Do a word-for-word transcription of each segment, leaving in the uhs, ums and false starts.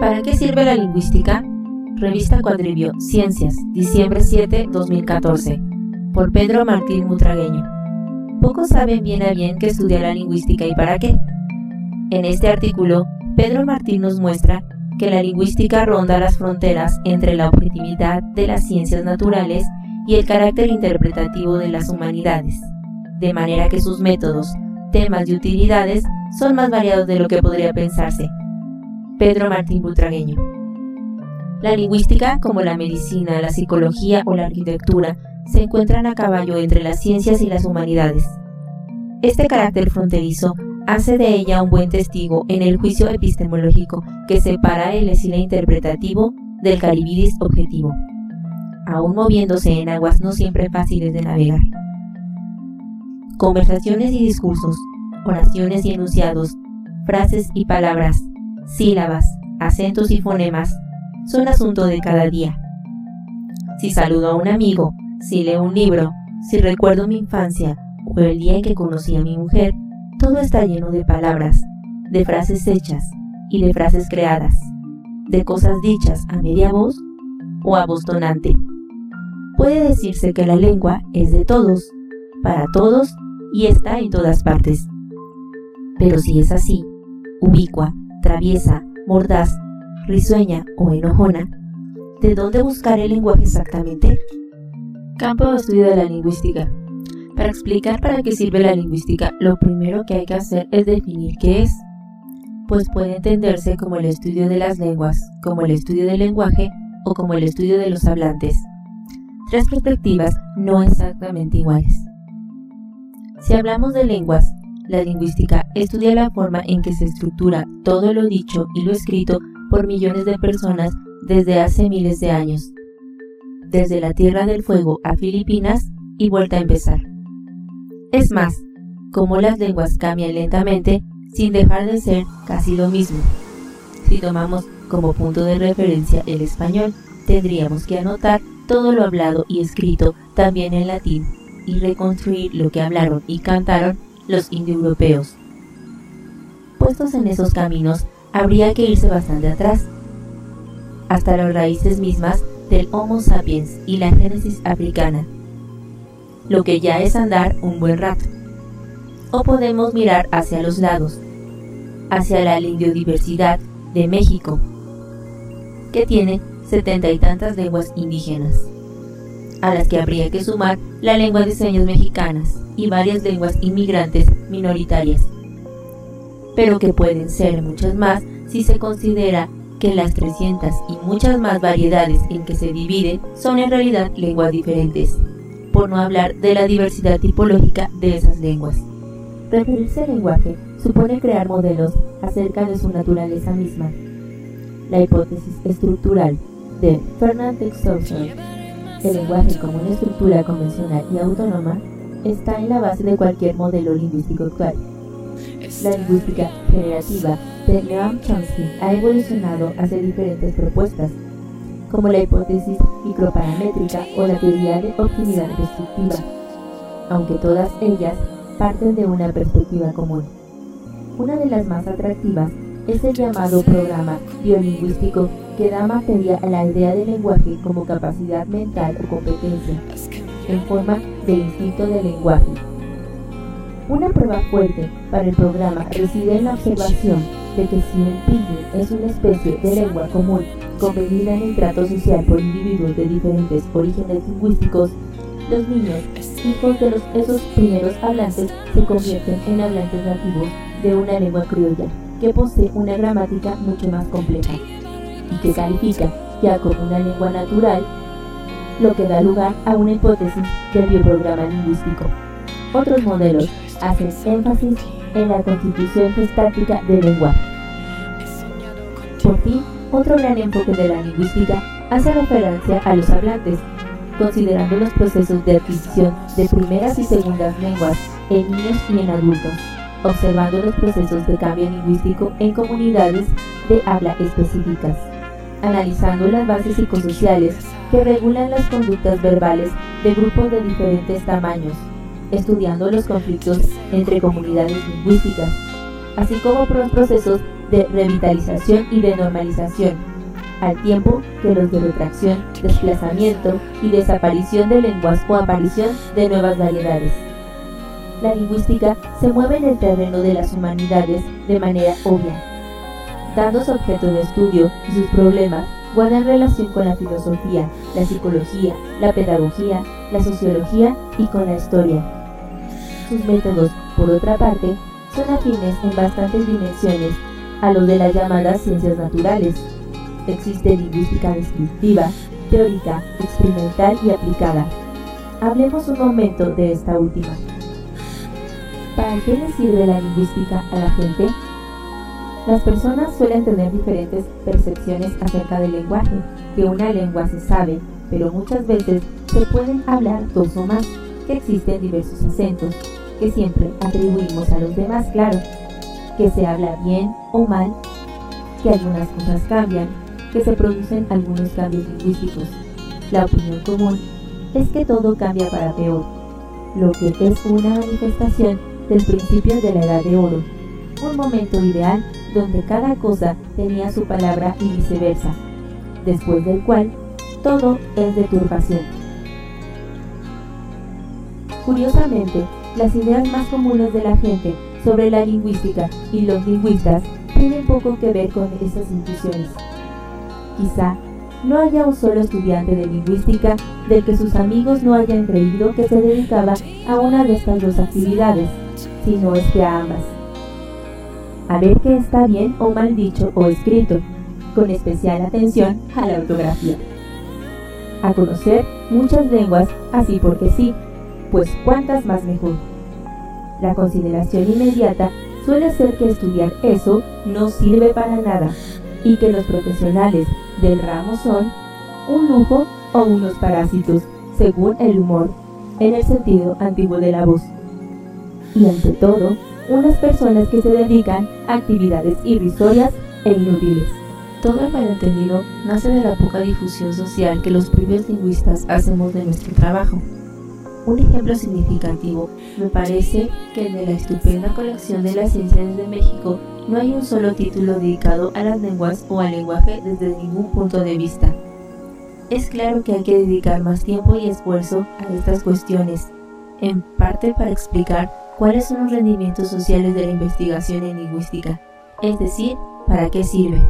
¿Para qué sirve la lingüística? Revista Cuadribio, Ciencias, diciembre siete, dos mil catorce, por Pedro Martín Butragueño. Pocos saben bien a bien qué estudia la lingüística y para qué. En este artículo, Pedro Martín nos muestra que la lingüística ronda las fronteras entre la objetividad de las ciencias naturales y el carácter interpretativo de las humanidades, de manera que sus métodos, temas y utilidades son más variados de lo que podría pensarse. Pedro Martín Butragueño. La lingüística, como la medicina, la psicología o la arquitectura, se encuentran a caballo entre las ciencias y las humanidades. Este carácter fronterizo hace de ella un buen testigo en el juicio epistemológico que separa el estilo interpretativo del caribidis objetivo, aún moviéndose en aguas no siempre fáciles de navegar. Conversaciones y discursos, oraciones y enunciados, frases y palabras, sílabas, acentos y fonemas son asunto de cada día. Si saludo a un amigo, si leo un libro, si recuerdo mi infancia o el día en que conocí a mi mujer, todo está lleno de palabras, de frases hechas y de frases creadas, de cosas dichas a media voz o a voz tonante. Puede decirse que la lengua es de todos, para todos y está en todas partes. Pero si es así, ubicua, traviesa, mordaz, risueña o enojona, ¿de dónde buscar el lenguaje exactamente? Campo de estudio de la lingüística. Para explicar para qué sirve la lingüística, lo primero que hay que hacer es definir qué es, pues puede entenderse como el estudio de las lenguas, como el estudio del lenguaje o como el estudio de los hablantes. Tres perspectivas no exactamente iguales. Si hablamos de lenguas, la lingüística estudia la forma en que se estructura todo lo dicho y lo escrito por millones de personas desde hace miles de años, desde la Tierra del Fuego a Filipinas y vuelta a empezar. Es más, cómo las lenguas cambian lentamente sin dejar de ser casi lo mismo. Si tomamos como punto de referencia el español, tendríamos que anotar todo lo hablado y escrito también en latín y reconstruir lo que hablaron y cantaron los indoeuropeos. Puestos en esos caminos, habría que irse bastante atrás, hasta las raíces mismas del Homo sapiens y la génesis africana, lo que ya es andar un buen rato. O podemos mirar hacia los lados, hacia la linguodiversidad de México, que tiene setenta y tantas lenguas indígenas, a las que habría que sumar la lengua de señas mexicanas y varias lenguas inmigrantes minoritarias, pero que pueden ser muchas más si se considera que las trescientas y muchas más variedades en que se dividen son en realidad lenguas diferentes, por no hablar de la diversidad tipológica de esas lenguas. Referirse al lenguaje supone crear modelos acerca de su naturaleza misma. La hipótesis estructural de Fernand de Saussure, el lenguaje como una estructura convencional y autónoma, está en la base de cualquier modelo lingüístico actual. La lingüística generativa de Noam Chomsky ha evolucionado hacia diferentes propuestas, como la hipótesis microparamétrica o la teoría de optimidad restrictiva, aunque todas ellas parten de una perspectiva común. Una de las más atractivas es el llamado programa biolingüístico, que da materia a la idea del lenguaje como capacidad mental o competencia, en forma de instinto del lenguaje. Una prueba fuerte para el programa reside en la observación de que si el pidgin es una especie de lengua común convenida en el trato social por individuos de diferentes orígenes lingüísticos, los niños, hijos de los, esos primeros hablantes, se convierten en hablantes nativos de una lengua criolla que posee una gramática mucho más compleja y que califica ya como una lengua natural, lo que da lugar a una hipótesis del bioprograma lingüístico. Otros modelos hacen énfasis en la constitución gestática del lenguaje. Por fin, otro gran enfoque de la lingüística hace referencia a los hablantes, considerando los procesos de adquisición de primeras y segundas lenguas en niños y en adultos, observando los procesos de cambio lingüístico en comunidades de habla específicas, analizando las bases psicosociales que regulan las conductas verbales de grupos de diferentes tamaños, estudiando los conflictos entre comunidades lingüísticas, así como los procesos de revitalización y de normalización, al tiempo que los de retracción, desplazamiento y desaparición de lenguas o aparición de nuevas variedades. La lingüística se mueve en el terreno de las humanidades de manera obvia, dando su objeto de estudio y sus problemas guardan relación con la filosofía, la psicología, la pedagogía, la sociología y con la historia. Sus métodos, por otra parte, son afines en bastantes dimensiones a los de las llamadas ciencias naturales. Existe lingüística descriptiva, teórica, experimental y aplicada. Hablemos un momento de esta última. ¿Para qué le sirve la lingüística a la gente? Las personas suelen tener diferentes percepciones acerca del lenguaje, que una lengua se sabe, pero muchas veces se pueden hablar dos o más, que existen diversos acentos, que siempre atribuimos a los demás, claro, que se habla bien o mal, que algunas cosas cambian, que se producen algunos cambios lingüísticos. La opinión común es que todo cambia para peor, lo que es una manifestación del principio de la Edad de Oro, un momento ideal donde cada cosa tenía su palabra y viceversa, después del cual todo es deturpación. Curiosamente, las ideas más comunes de la gente sobre la lingüística y los lingüistas tienen poco que ver con esas intuiciones. Quizá no haya un solo estudiante de lingüística del que sus amigos no hayan creído que se dedicaba a una de estas dos actividades, si no es que a ambas. A ver qué está bien o mal dicho o escrito, con especial atención a la ortografía. A conocer muchas lenguas así porque sí, pues cuantas más mejor. La consideración inmediata suele ser que estudiar eso no sirve para nada y que los profesionales del ramo son un lujo o unos parásitos, según el humor, en el sentido antiguo de la voz. Y ante todo, unas personas que se dedican a actividades irrisorias e inútiles. Todo el malentendido nace de la poca difusión social que los propios lingüistas hacemos de nuestro trabajo. Un ejemplo significativo me parece que en la estupenda colección de las ciencias de México no hay un solo título dedicado a las lenguas o al lenguaje desde ningún punto de vista. Es claro que hay que dedicar más tiempo y esfuerzo a estas cuestiones, en parte para explicar cuáles son los rendimientos sociales de la investigación en lingüística, es decir, para qué sirve.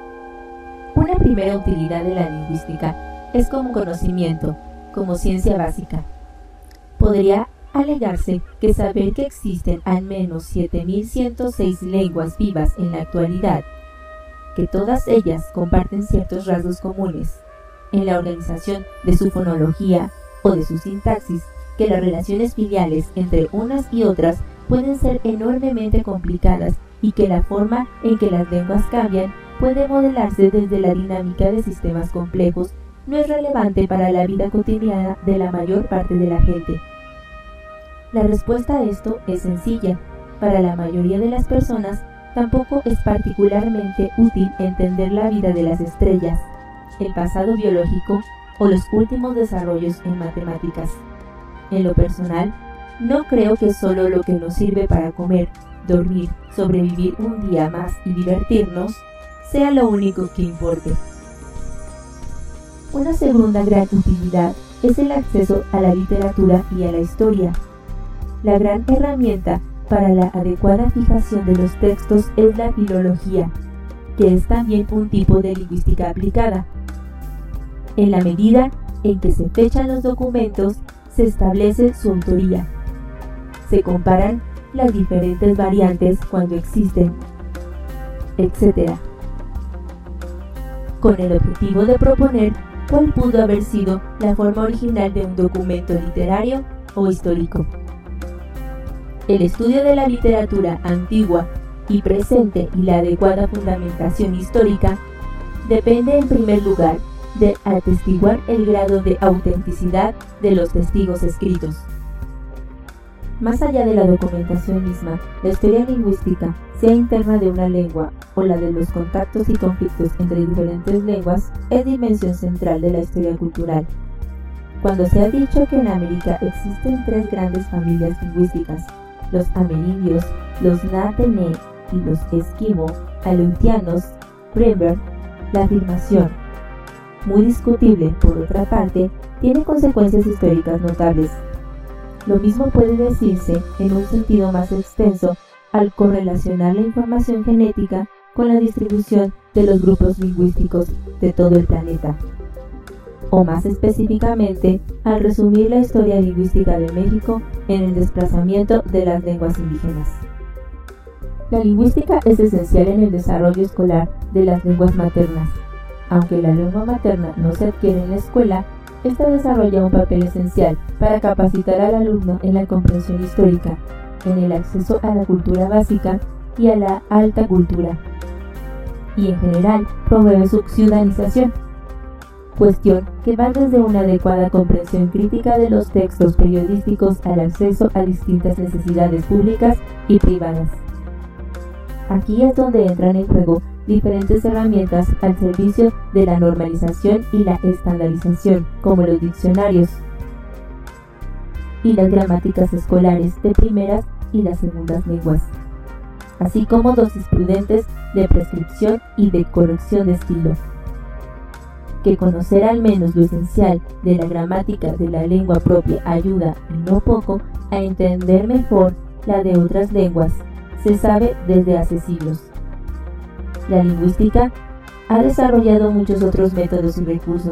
Una primera utilidad de la lingüística es como conocimiento, como ciencia básica. Podría alegarse que saber que existen al menos siete mil ciento seis lenguas vivas en la actualidad, que todas ellas comparten ciertos rasgos comunes en la organización de su fonología o de su sintaxis, que las relaciones filiales entre unas y otras pueden ser enormemente complicadas y que la forma en que las lenguas cambian puede modelarse desde la dinámica de sistemas complejos, no es relevante para la vida cotidiana de la mayor parte de la gente. La respuesta a esto es sencilla. Para la mayoría de las personas tampoco es particularmente útil entender la vida de las estrellas, el pasado biológico o los últimos desarrollos en matemáticas. En lo personal, no creo que solo lo que nos sirve para comer, dormir, sobrevivir un día más y divertirnos sea lo único que importe. Una segunda gran utilidad es el acceso a la literatura y a la historia. La gran herramienta para la adecuada fijación de los textos es la filología, que es también un tipo de lingüística aplicada. En la medida en que se fechan los documentos, se establece su autoría. Se comparan las diferentes variantes cuando existen, etcétera, con el objetivo de proponer cuál pudo haber sido la forma original de un documento literario o histórico. El estudio de la literatura antigua y presente y la adecuada fundamentación histórica depende en primer lugar de atestiguar el grado de autenticidad de los testigos escritos. Más allá de la documentación misma, la historia lingüística, sea interna de una lengua o la de los contactos y conflictos entre diferentes lenguas, es dimensión central de la historia cultural. Cuando se ha dicho que en América existen tres grandes familias lingüísticas, los amerindios, los na-tené y los esquimó, Aleutianos, Greenberg, la afirmación, muy discutible por otra parte, tiene consecuencias históricas notables. Lo mismo puede decirse en un sentido más extenso al correlacionar la información genética con la distribución de los grupos lingüísticos de todo el planeta, o más específicamente al resumir la historia lingüística de México en el desplazamiento de las lenguas indígenas. La lingüística es esencial en el desarrollo escolar de las lenguas maternas. Aunque la lengua materna no se adquiere en la escuela, esta desarrolla un papel esencial para capacitar al alumno en la comprensión histórica, en el acceso a la cultura básica y a la alta cultura, y en general promueve su ciudadanización, cuestión que va desde una adecuada comprensión crítica de los textos periodísticos al acceso a distintas necesidades públicas y privadas. Aquí es donde entran en juego diferentes herramientas al servicio de la normalización y la estandarización, como los diccionarios y las gramáticas escolares de primeras y las segundas lenguas, así como dosis prudentes de prescripción y de corrección de estilo. Que conocer al menos lo esencial de la gramática de la lengua propia ayuda, y no poco, a entender mejor la de otras lenguas, se sabe desde hace siglos. La lingüística ha desarrollado muchos otros métodos y recursos.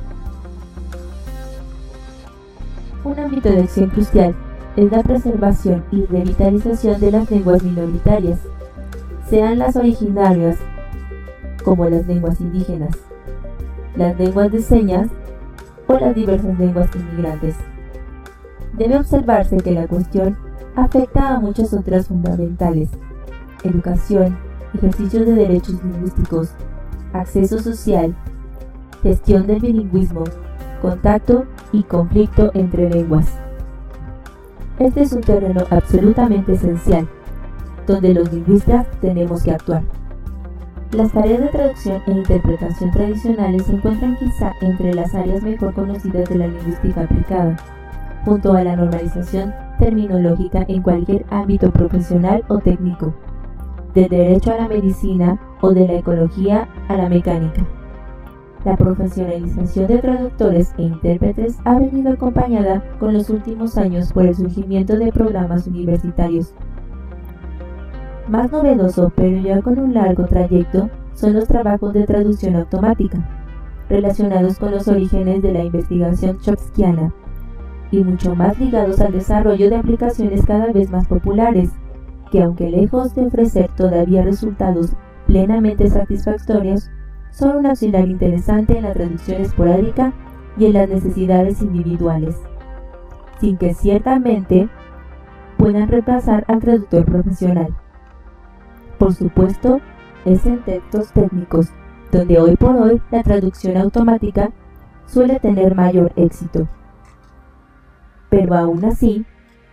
Un ámbito de acción crucial es la preservación y revitalización de las lenguas minoritarias, sean las originarias como las lenguas indígenas, las lenguas de señas o las diversas lenguas inmigrantes. Debe observarse que la cuestión afecta a muchas otras fundamentales: educación, ejercicio de derechos lingüísticos, acceso social, gestión del bilingüismo, contacto y conflicto entre lenguas. Este es un terreno absolutamente esencial, donde los lingüistas tenemos que actuar. Las tareas de traducción e interpretación tradicionales se encuentran quizá entre las áreas mejor conocidas de la lingüística aplicada, junto a la normalización terminológica en cualquier ámbito profesional o técnico, del derecho a la medicina o de la ecología a la mecánica. La profesionalización de traductores e intérpretes ha venido acompañada con los últimos años por el surgimiento de programas universitarios. Más novedoso, pero ya con un largo trayecto, son los trabajos de traducción automática, relacionados con los orígenes de la investigación chomskyana, y mucho más ligados al desarrollo de aplicaciones cada vez más populares, que aunque lejos de ofrecer todavía resultados plenamente satisfactorios, son un auxiliar interesante en la traducción esporádica y en las necesidades individuales, sin que ciertamente puedan reemplazar al traductor profesional. Por supuesto, es en textos técnicos, donde hoy por hoy la traducción automática suele tener mayor éxito. Pero aún así,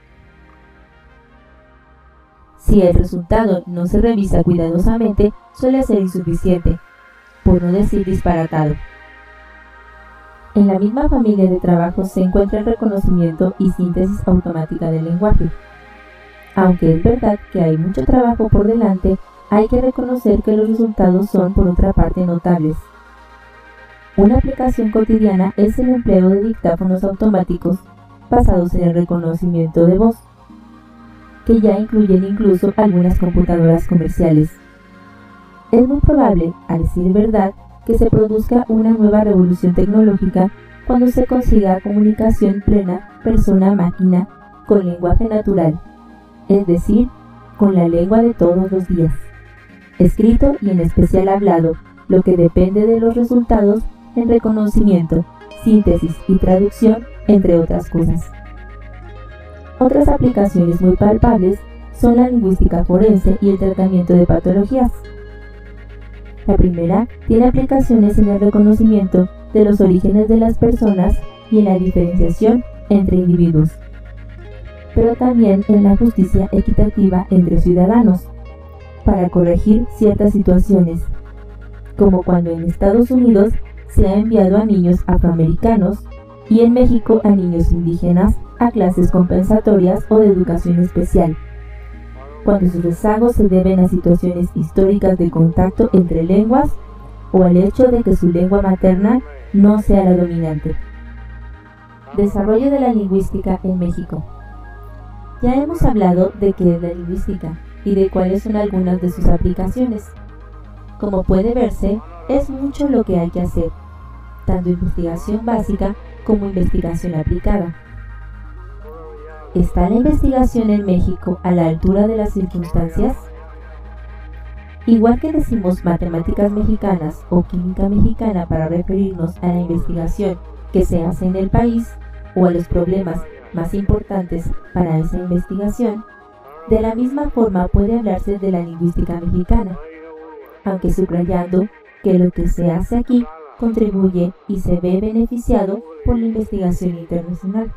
si el resultado no se revisa cuidadosamente, suele ser insuficiente, por no decir disparatado. En la misma familia de trabajos se encuentra el reconocimiento y síntesis automática del lenguaje. Aunque es verdad que hay mucho trabajo por delante, hay que reconocer que los resultados son, por otra parte, notables. Una aplicación cotidiana es el empleo de dictáfonos automáticos basados en el reconocimiento de voz, que ya incluyen incluso algunas computadoras comerciales. Es muy probable, a decir verdad, que se produzca una nueva revolución tecnológica cuando se consiga comunicación plena persona-máquina con lenguaje natural, es decir, con la lengua de todos los días, escrito y en especial hablado, lo que depende de los resultados en reconocimiento, síntesis y traducción, entre otras cosas. Otras aplicaciones muy palpables son la lingüística forense y el tratamiento de patologías. La primera tiene aplicaciones en el reconocimiento de los orígenes de las personas y en la diferenciación entre individuos, pero también en la justicia equitativa entre ciudadanos, para corregir ciertas situaciones, como cuando en Estados Unidos se ha enviado a niños afroamericanos y en México a niños indígenas a clases compensatorias o de educación especial, cuando sus rezagos se deben a situaciones históricas de contacto entre lenguas o al hecho de que su lengua materna no sea la dominante. Desarrollo de la lingüística en México. Ya hemos hablado de qué es la lingüística y de cuáles son algunas de sus aplicaciones. Como puede verse, es mucho lo que hay que hacer, tanto investigación básica como investigación aplicada. ¿Está la investigación en México a la altura de las circunstancias? Igual que decimos matemáticas mexicanas o química mexicana para referirnos a la investigación que se hace en el país o a los problemas más importantes para esa investigación, de la misma forma puede hablarse de la lingüística mexicana, aunque subrayando que lo que se hace aquí contribuye y se ve beneficiado por la investigación internacional.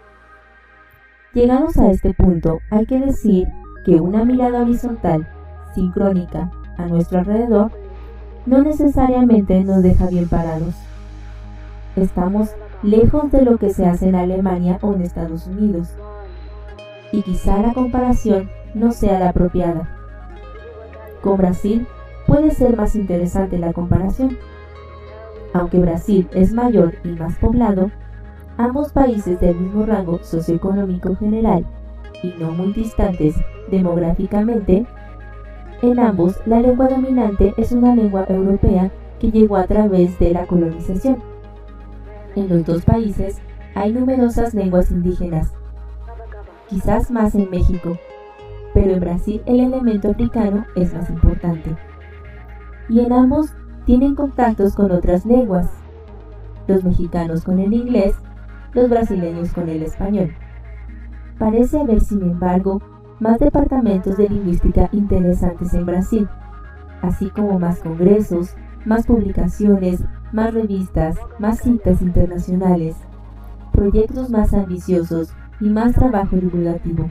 Llegados a este punto, hay que decir que una mirada horizontal, sincrónica, a nuestro alrededor, no necesariamente nos deja bien parados. Estamos lejos de lo que se hace en Alemania o en Estados Unidos, y quizá la comparación no sea la apropiada. Con Brasil puede ser más interesante la comparación. Aunque Brasil es mayor y más poblado, ambos países del mismo rango socioeconómico general y no muy distantes demográficamente, en ambos la lengua dominante es una lengua europea que llegó a través de la colonización. En los dos países hay numerosas lenguas indígenas, quizás más en México, pero en Brasil el elemento africano es más importante. Y en ambos tienen contactos con otras lenguas, los mexicanos con el inglés, los brasileños con el español. Parece haber, sin embargo, más departamentos de lingüística interesantes en Brasil, así como más congresos, más publicaciones, más revistas, más citas internacionales, proyectos más ambiciosos y más trabajo divulgativo.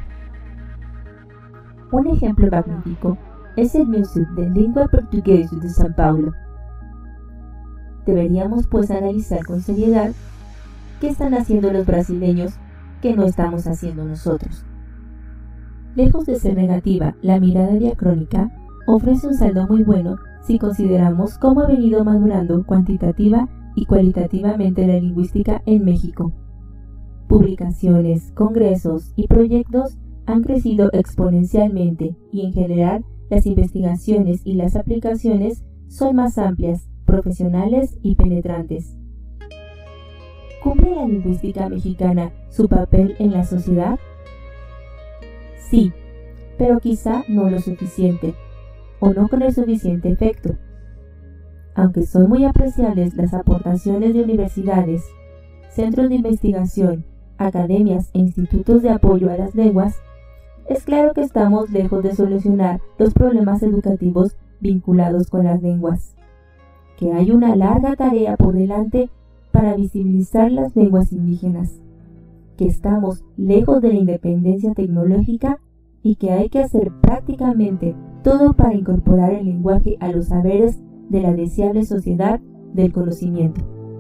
Un ejemplo magnífico es el Museu de Língua Portuguesa de São Paulo. Deberíamos pues analizar con seriedad qué están haciendo los brasileños que no estamos haciendo nosotros. Lejos de ser negativa, la mirada diacrónica ofrece un saldo muy bueno si consideramos cómo ha venido madurando cuantitativa y cualitativamente la lingüística en México. Publicaciones, congresos y proyectos han crecido exponencialmente y en general las investigaciones y las aplicaciones son más amplias, profesionales y penetrantes. ¿Cumple la lingüística mexicana su papel en la sociedad? Sí, pero quizá no lo suficiente, o no con el suficiente efecto. Aunque son muy apreciables las aportaciones de universidades, centros de investigación, academias e institutos de apoyo a las lenguas, es claro que estamos lejos de solucionar los problemas educativos vinculados con las lenguas, que hay una larga tarea por delante para visibilizar las lenguas indígenas, que estamos lejos de la independencia tecnológica y que hay que hacer prácticamente todo para incorporar el lenguaje a los saberes de la deseable sociedad del conocimiento.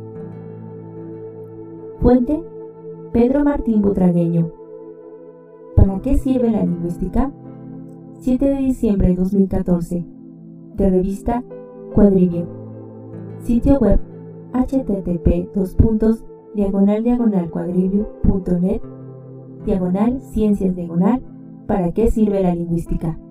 Fuente: Pedro Martín Butragueño. ¿Para qué sirve la lingüística? siete de diciembre de dos mil catorce. De revista Cuadribio. Sitio web http dos puntos diagonal diagonal cuadribio punto net diagonal ciencias diagonal ¿para qué sirve la lingüística?